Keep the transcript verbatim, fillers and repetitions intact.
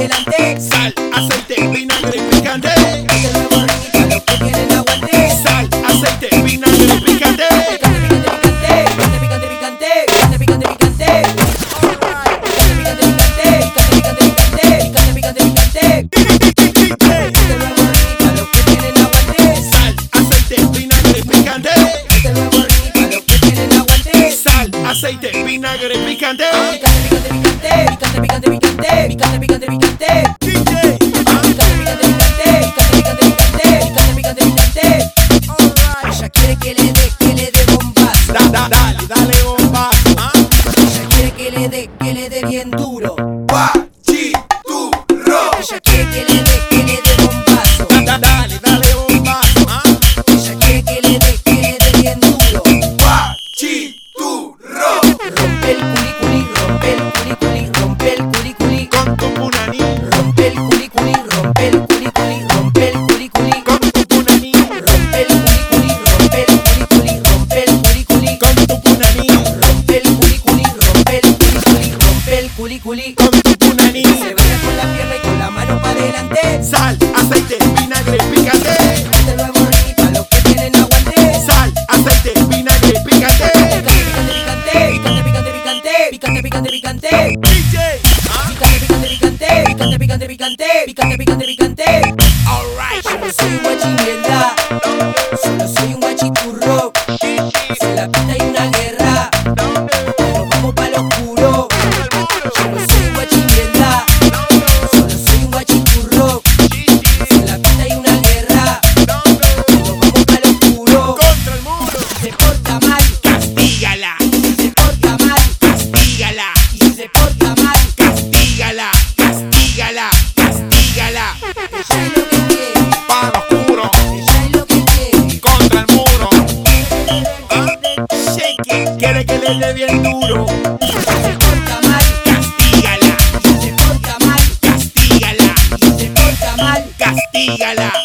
adelante. Sal, aceite, vinagre y picante. Este nuevo ritmo para los que tienen aguante. Sal, aceite, vinagre y picante. Picante, picante, picante, picante, picante, picante, picante. Picante, picante, picante, picante, picante, picante, picante. Este nuevo ritmo para los que tienen aguante. Sal, aceite, vinagre y picante. Este nuevo ritmo para los que tienen aguante. Sal, aceite, vinagre y picante. Picante, picante, picante, picante, picante, picante, picante, picante. D J. Ella quiere que le dé, que le dé bombazo. Da, da, dale, dale bombazo. ¿Ah? Ella quiere que le dé, que le dé bien duro. Guachiturro. Ella quiere que le dé, que le dé bombazo. Da, da, dale, dale bombazo. ¿Ah? Ella quiere que le dé, que le dé bien duro. Guachiturro. Rompe el culi culi, rompe el culi culi, rompe el culi culi. Con tu punani. Rompe el culi culi, rompe el culi culi, rompe el culi culi. Con tu punani. Rompe el culi culi, rompe el culi culi, rompe el culi culi. Con tu punani. Rompe el culi culi, rompe el culi culi, rompe el culi culi. Con tu punani. Se baila con la pierna y con la mano para adelante. Sal, aceite, vinagre y picante. Este nuevo ritmo para los que tienen aguante. Sal, aceite, vinagre y picante. Picante, picante, picante, picante, picante, picante, picante. D J. ¿Ah? Picante, picante, picante, picante, picante, picante, picante, picante. Alright. Yo no soy un guachimierda, solo soy un guachiturro. Se la pita y una guerra, nos vamos pa' lo oscuro. Yo no soy un guachimierda, solo soy un guachiturro. Se la pita y una guerra, nos vamos pa' lo oscuro. Contra el mundo. Si se porta mal, Castígala. si se porta mal, Castígala. y si se porta mal, Castígala. Castígala. Castígala. ella es lo que quiere, Para oscuro. ella es lo que quiere. Contra el muro. ¿Ah? Shake it. Quiere que le dé bien duro. Si se porta mal, Castígala. y si se porta mal, Castígala. y si se porta mal. Castígala.